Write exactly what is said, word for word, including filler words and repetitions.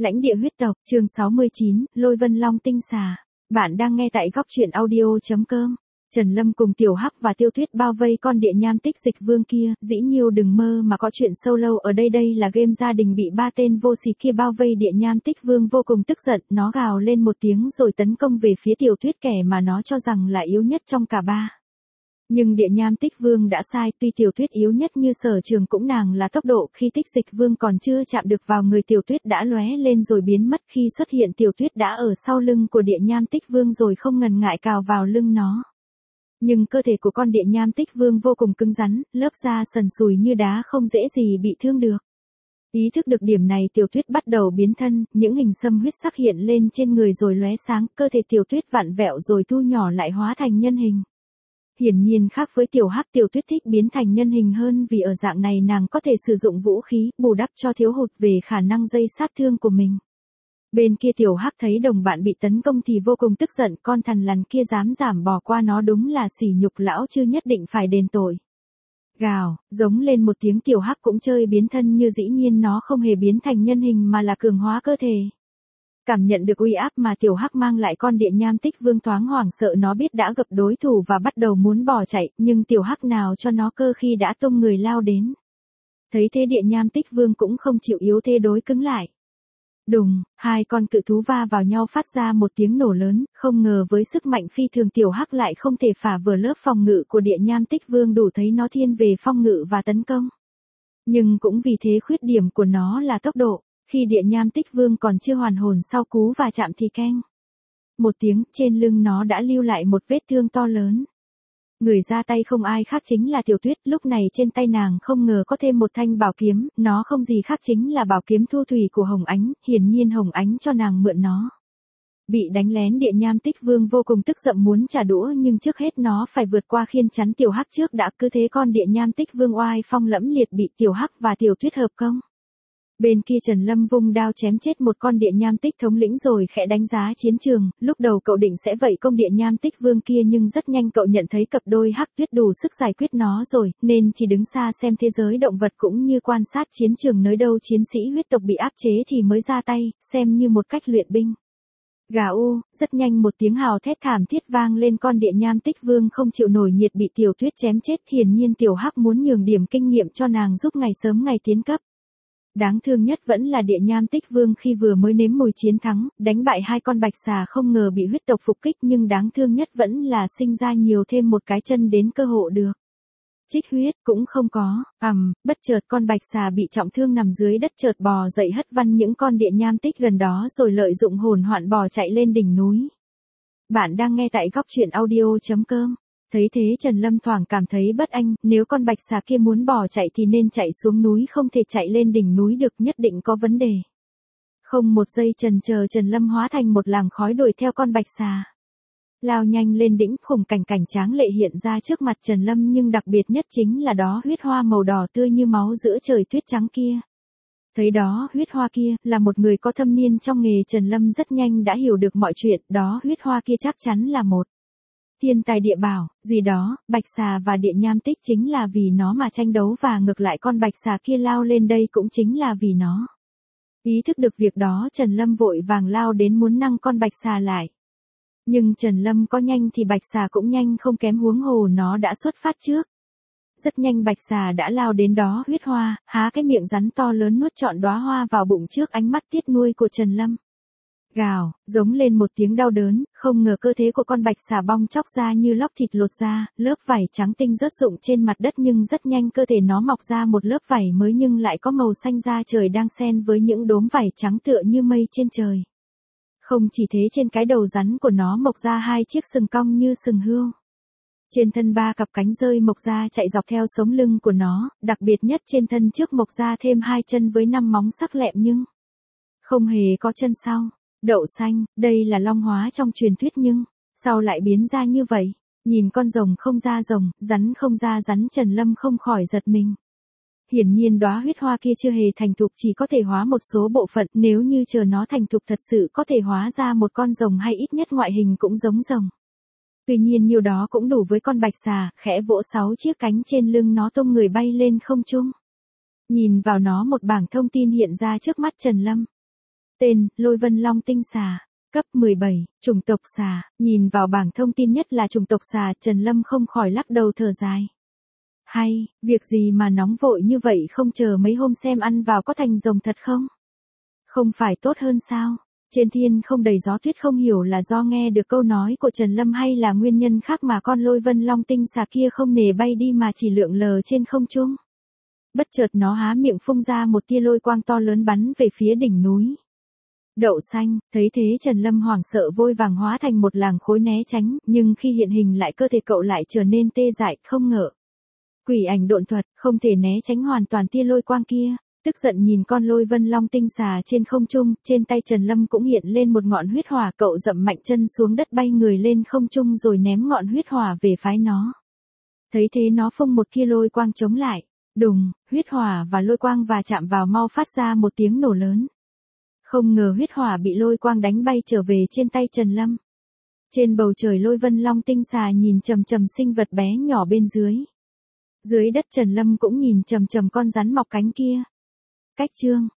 Lãnh địa huyết tộc, chương sáu mươi chín, Lôi Vân Long tinh xà. Bạn đang nghe tại góc truyện audio chấm com. Trần Lâm cùng Tiểu Hắc và Tiêu Tuyết bao vây con địa nham tích dịch vương kia, dĩ nhiêu đừng mơ mà có chuyện solo ở đây. Đây là game gia đình bị ba tên vô sỉ kia bao vây. Địa nham tích vương vô cùng tức giận, nó gào lên một tiếng rồi tấn công về phía Tiểu Tuyết, kẻ mà nó cho rằng là yếu nhất trong cả ba. Nhưng địa nham tích vương đã sai, tuy Tiểu Tuyết yếu nhất như sở trường cũng nàng là tốc độ, khi tích dịch vương còn chưa chạm được vào người Tiểu Tuyết đã lóe lên rồi biến mất, khi xuất hiện Tiểu Tuyết đã ở sau lưng của địa nham tích vương rồi không ngần ngại cào vào lưng nó. Nhưng cơ thể của con địa nham tích vương vô cùng cứng rắn, lớp da sần sùi như đá không dễ gì bị thương được. Ý thức được điểm này, Tiểu Tuyết bắt đầu biến thân, những hình xăm huyết sắc hiện lên trên người rồi lóe sáng, cơ thể Tiểu Tuyết vặn vẹo rồi thu nhỏ lại hóa thành nhân hình. Hiển nhiên khác với Tiểu Hắc, Tiểu Tuyết thích biến thành nhân hình hơn vì ở dạng này nàng có thể sử dụng vũ khí, bù đắp cho thiếu hụt về khả năng gây sát thương của mình. Bên kia Tiểu Hắc thấy đồng bạn bị tấn công thì vô cùng tức giận, con thằn lằn kia dám giảm bỏ qua nó đúng là sỉ nhục, lão chư nhất định phải đền tội. Gào, giống lên một tiếng, Tiểu Hắc cũng chơi biến thân như dĩ nhiên nó không hề biến thành nhân hình mà là cường hóa cơ thể. Cảm nhận được uy áp mà Tiểu Hắc mang lại, con địa nham tích vương thoáng hoảng sợ, nó biết đã gặp đối thủ và bắt đầu muốn bỏ chạy, nhưng Tiểu Hắc nào cho nó cơ khi đã tung người lao đến. Thấy thế địa nham tích vương cũng không chịu yếu thế, đối cứng lại. Đùng, hai con cự thú va vào nhau phát ra một tiếng nổ lớn, không ngờ với sức mạnh phi thường Tiểu Hắc lại không thể phá vỡ lớp phòng ngự của địa nham tích vương, đủ thấy nó thiên về phong ngự và tấn công. Nhưng cũng vì thế khuyết điểm của nó là tốc độ. Khi địa nham tích vương còn chưa hoàn hồn sau cú va chạm thì keng một tiếng, trên lưng nó đã lưu lại một vết thương to lớn. Người ra tay không ai khác chính là Tiểu Tuyết, lúc này trên tay nàng không ngờ có thêm một thanh bảo kiếm, nó không gì khác chính là bảo kiếm thu thủy của Hồng Ánh, hiển nhiên Hồng Ánh cho nàng mượn nó. Bị đánh lén, địa nham tích vương vô cùng tức giận muốn trả đũa, nhưng trước hết nó phải vượt qua khiên chắn Tiểu Hắc trước đã, cứ thế con địa nham tích vương oai phong lẫm liệt bị Tiểu Hắc và Tiểu Tuyết hợp công. Bên kia Trần Lâm vung đao chém chết một con địa nham tích thống lĩnh rồi khẽ đánh giá chiến trường, lúc đầu cậu định sẽ vây công địa nham tích vương kia nhưng rất nhanh cậu nhận thấy cặp đôi Hắc Tuyết đủ sức giải quyết nó rồi, nên chỉ đứng xa xem thế giới động vật cũng như quan sát chiến trường, nơi đâu chiến sĩ huyết tộc bị áp chế thì mới ra tay, xem như một cách luyện binh. Gà u, rất nhanh một tiếng hào thét thảm thiết vang lên, con địa nham tích vương không chịu nổi nhiệt bị Tiểu Tuyết chém chết, hiển nhiên Tiểu Hắc muốn nhường điểm kinh nghiệm cho nàng giúp ngày sớm ngày tiến cấp. Đáng thương nhất vẫn là địa nham tích vương, khi vừa mới nếm mùi chiến thắng, đánh bại hai con bạch xà không ngờ bị huyết tộc phục kích, nhưng đáng thương nhất vẫn là sinh ra nhiều thêm một cái chân đến cơ hộ được. Trích huyết cũng không có, ầm, um, bất chợt con bạch xà bị trọng thương nằm dưới đất chợt bò dậy hất văng những con địa nham tích gần đó rồi lợi dụng hồn hoạn bò chạy lên đỉnh núi. Bạn đang nghe tại góc truyện audio chấm com. Thấy thế Trần Lâm thoảng cảm thấy bất an, nếu con bạch xà kia muốn bỏ chạy thì nên chạy xuống núi, không thể chạy lên đỉnh núi được, nhất định có vấn đề. Không một giây chần chờ, Trần Lâm hóa thành một làn khói đuổi theo con bạch xà. Lao nhanh lên đỉnh, khủng cảnh cảnh tráng lệ hiện ra trước mặt Trần Lâm, nhưng đặc biệt nhất chính là đó huyết hoa màu đỏ tươi như máu giữa trời tuyết trắng kia. Thấy đó huyết hoa kia, là một người có thâm niên trong nghề, Trần Lâm rất nhanh đã hiểu được mọi chuyện, đó huyết hoa kia chắc chắn là một thiên tài địa bảo, gì đó, bạch xà và địa nham tích chính là vì nó mà tranh đấu, và ngược lại con bạch xà kia lao lên đây cũng chính là vì nó. Ý thức được việc đó, Trần Lâm vội vàng lao đến muốn nâng con bạch xà lại. Nhưng Trần Lâm có nhanh thì bạch xà cũng nhanh không kém, huống hồ nó đã xuất phát trước. Rất nhanh bạch xà đã lao đến đó huyết hoa, há cái miệng rắn to lớn nuốt trọn đóa hoa vào bụng trước ánh mắt tiếc nuôi của Trần Lâm. Gào, giống lên một tiếng đau đớn, không ngờ cơ thể của con bạch xà bong chóc ra như lóc thịt lột ra, lớp vảy trắng tinh rớt rụng trên mặt đất, nhưng rất nhanh cơ thể nó mọc ra một lớp vảy mới nhưng lại có màu xanh da trời đang xen với những đốm vảy trắng tựa như mây trên trời. Không chỉ thế, trên cái đầu rắn của nó mọc ra hai chiếc sừng cong như sừng hươu. Trên thân ba cặp cánh rơi mọc ra chạy dọc theo sống lưng của nó, đặc biệt nhất trên thân trước mọc ra thêm hai chân với năm móng sắc lẹm nhưng không hề có chân sau. Đậu xanh, đây là long hóa trong truyền thuyết nhưng sao lại biến ra như vậy? Nhìn con rồng không ra rồng, rắn không ra rắn, Trần Lâm không khỏi giật mình. Hiển nhiên đóa huyết hoa kia chưa hề thành thục, chỉ có thể hóa một số bộ phận, nếu như chờ nó thành thục thật sự có thể hóa ra một con rồng hay ít nhất ngoại hình cũng giống rồng. Tuy nhiên nhiều đó cũng đủ với con bạch xà, khẽ vỗ sáu chiếc cánh trên lưng nó tung người bay lên không trung. Nhìn vào nó, một bảng thông tin hiện ra trước mắt Trần Lâm. Tên, Lôi Vân Long tinh xà. Cấp mười bảy, chủng tộc xà. Nhìn vào bảng thông tin nhất là chủng tộc xà, Trần Lâm không khỏi lắc đầu thở dài. Hay, việc gì mà nóng vội như vậy, không chờ mấy hôm xem ăn vào có thành rồng thật không? Không phải tốt hơn sao? Trên thiên không đầy gió tuyết, không hiểu là do nghe được câu nói của Trần Lâm hay là nguyên nhân khác mà con Lôi Vân Long tinh xà kia không nề bay đi mà chỉ lượn lờ trên không trung. Bất chợt nó há miệng phun ra một tia lôi quang to lớn bắn về phía đỉnh núi. Đậu xanh, thấy thế Trần Lâm hoảng sợ vội vàng hóa thành một làng khói né tránh, nhưng khi hiện hình lại cơ thể cậu lại trở nên tê dại, không ngờ. Quỷ ảnh độn thuật, không thể né tránh hoàn toàn tia lôi quang kia. Tức giận nhìn con Lôi Vân Long tinh xà trên không trung, trên tay Trần Lâm cũng hiện lên một ngọn huyết hỏa, cậu dậm mạnh chân xuống đất bay người lên không trung rồi ném ngọn huyết hỏa về phái nó. Thấy thế nó phông một kia lôi quang chống lại. Đùng, huyết hỏa và lôi quang và chạm vào mau phát ra một tiếng nổ lớn. Không ngờ huyết hỏa bị lôi quang đánh bay trở về trên tay Trần Lâm. Trên bầu trời Lôi Vân Long tinh xà nhìn chằm chằm sinh vật bé nhỏ bên dưới. Dưới đất Trần Lâm cũng nhìn chằm chằm con rắn mọc cánh kia. Cách chương